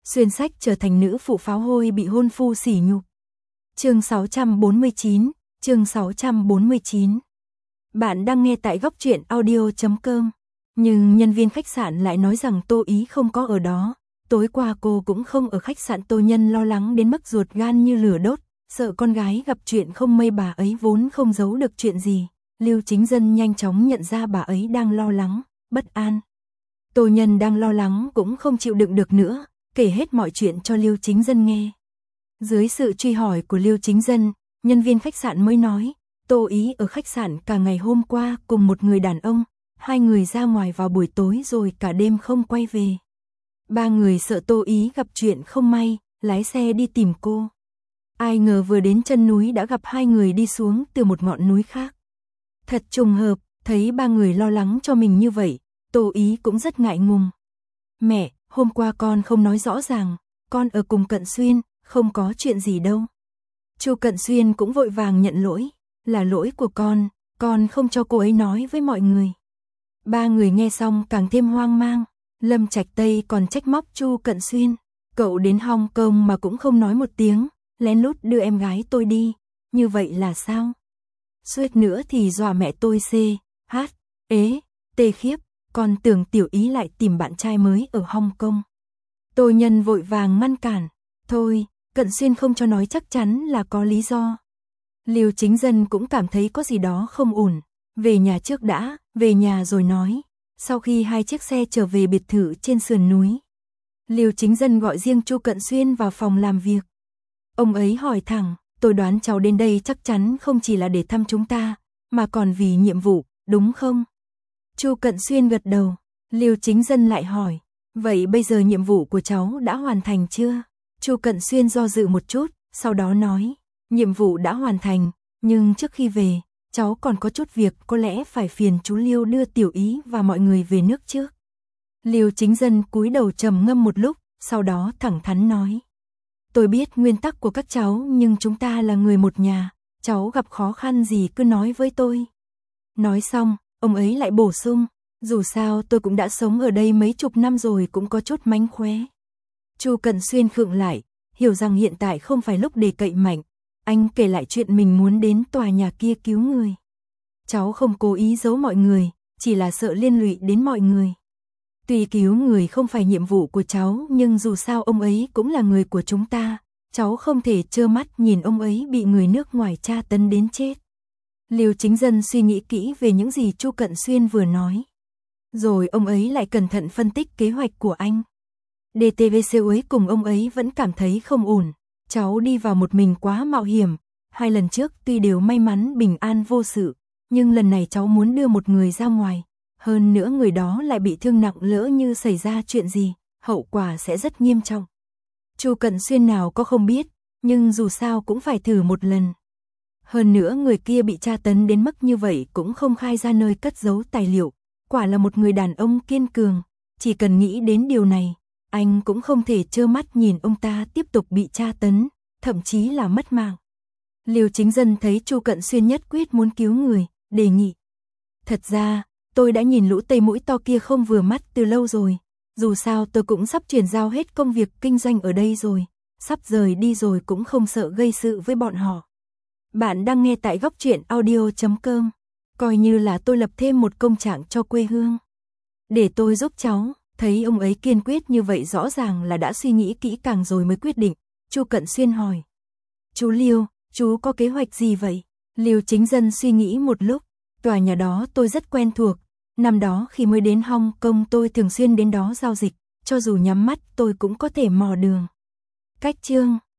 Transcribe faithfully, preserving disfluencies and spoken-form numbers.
xuyên sách trở thành nữ phụ pháo hôi bị hôn phu sỉ nhục. Chương sáu trăm bốn mươi chín, chương sáu trăm bốn mươi chín. Bạn đang nghe tại góc truyện audio chấm com. Nhưng nhân viên khách sạn lại nói rằng Tô Ý không có ở đó. Tối qua cô cũng không ở khách sạn. Tô Nhân lo lắng đến mức ruột gan như lửa đốt, sợ con gái gặp chuyện không may. Bà ấy vốn không giấu được chuyện gì. Lưu Chính Dân nhanh chóng nhận ra bà ấy đang lo lắng, bất an. Tô Nhân đang lo lắng cũng không chịu đựng được nữa, kể hết mọi chuyện cho Lưu Chính Dân nghe. Dưới sự truy hỏi của Lưu Chính Dân, nhân viên khách sạn mới nói, Tô Ý ở khách sạn cả ngày hôm qua cùng một người đàn ông, hai người ra ngoài vào buổi tối rồi cả đêm không quay về. Ba người sợ Tô Ý gặp chuyện không may, lái xe đi tìm cô. Ai ngờ vừa đến chân núi đã gặp hai người đi xuống từ một ngọn núi khác. Thật trùng hợp, thấy ba người lo lắng cho mình như vậy, Tô Ý cũng rất ngại ngùng. Mẹ, hôm qua con không nói rõ ràng, con ở cùng Cận Xuyên, không có chuyện gì đâu. Chu Cận Xuyên cũng vội vàng nhận lỗi, là lỗi của con, con không cho cô ấy nói với mọi người. Ba người nghe xong càng thêm hoang mang, Lâm Trạch Tây còn trách móc Chu Cận Xuyên, cậu đến Hong Kong mà cũng không nói một tiếng, lén lút đưa em gái tôi đi, như vậy là sao? Suýt nữa thì dọa mẹ tôi xê, hát, ế, tê khiếp, con tưởng Tiểu Ý lại tìm bạn trai mới ở Hong Kong. Tô Nhân vội vàng ngăn cản, thôi, Cận Xuyên không cho nói chắc chắn là có lý do. Lưu Chính Dân cũng cảm thấy có gì đó không ổn, về nhà trước đã, về nhà rồi nói. Sau khi hai chiếc xe trở về biệt thự trên sườn núi, Lưu Chính Dân gọi riêng Chu Cận Xuyên vào phòng làm việc. Ông ấy hỏi thẳng, tôi đoán cháu đến đây chắc chắn không chỉ là để thăm chúng ta, mà còn vì nhiệm vụ, đúng không? Chu Cận Xuyên gật đầu, Lưu Chính Dân lại hỏi, vậy bây giờ nhiệm vụ của cháu đã hoàn thành chưa? Chu Cận Xuyên do dự một chút, sau đó nói, nhiệm vụ đã hoàn thành, nhưng trước khi về, cháu còn có chút việc, có lẽ phải phiền chú Lưu đưa Tiểu Ý và mọi người về nước trước. Lưu Chính Dân cúi đầu trầm ngâm một lúc, sau đó thẳng thắn nói, tôi biết nguyên tắc của các cháu nhưng chúng ta là người một nhà, cháu gặp khó khăn gì cứ nói với tôi. Nói xong, ông ấy lại bổ sung, dù sao tôi cũng đã sống ở đây mấy chục năm rồi cũng có chút mánh khóe. Chu Cận Xuyên khựng lại, hiểu rằng hiện tại không phải lúc để cậy mạnh. Anh kể lại chuyện mình muốn đến tòa nhà kia cứu người. Cháu không cố ý giấu mọi người, chỉ là sợ liên lụy đến mọi người. Tuy cứu người không phải nhiệm vụ của cháu, nhưng dù sao ông ấy cũng là người của chúng ta. Cháu không thể trơ mắt nhìn ông ấy bị người nước ngoài tra tấn đến chết. Lưu Chính Dân suy nghĩ kỹ về những gì Chu Cận Xuyên vừa nói. Rồi ông ấy lại cẩn thận phân tích kế hoạch của anh. đê tê vê xê ấy cùng ông ấy vẫn cảm thấy không ổn. Cháu đi vào một mình quá mạo hiểm. Hai lần trước tuy đều may mắn bình an vô sự, nhưng lần này cháu muốn đưa một người ra ngoài. Hơn nữa người đó lại bị thương nặng, lỡ như xảy ra chuyện gì, hậu quả sẽ rất nghiêm trọng. Chu Cận Xuyên nào có không biết, nhưng dù sao cũng phải thử một lần. Hơn nữa người kia bị tra tấn đến mức như vậy cũng không khai ra nơi cất giấu tài liệu. Quả là một người đàn ông kiên cường. Chỉ cần nghĩ đến điều này, anh cũng không thể trơ mắt nhìn ông ta tiếp tục bị tra tấn, thậm chí là mất mạng. Lưu Chính Dân thấy Chu Cận Xuyên nhất quyết muốn cứu người, đề nghị. Thật ra, tôi đã nhìn lũ Tây mũi to kia không vừa mắt từ lâu rồi. Dù sao tôi cũng sắp chuyển giao hết công việc kinh doanh ở đây rồi. Sắp rời đi rồi cũng không sợ gây sự với bọn họ. Bạn đang nghe tại góc truyện audio chấm com. Coi như là tôi lập thêm một công trạng cho quê hương. Để tôi giúp cháu. Thấy ông ấy kiên quyết như vậy rõ ràng là đã suy nghĩ kỹ càng rồi mới quyết định. Chu Cận Xuyên hỏi. Chú Lưu, chú có kế hoạch gì vậy? Lưu Chính Dân suy nghĩ một lúc. Tòa nhà đó tôi rất quen thuộc. Năm đó khi mới đến Hong Kong tôi thường xuyên đến đó giao dịch. Cho dù nhắm mắt tôi cũng có thể mò đường. Cách chương.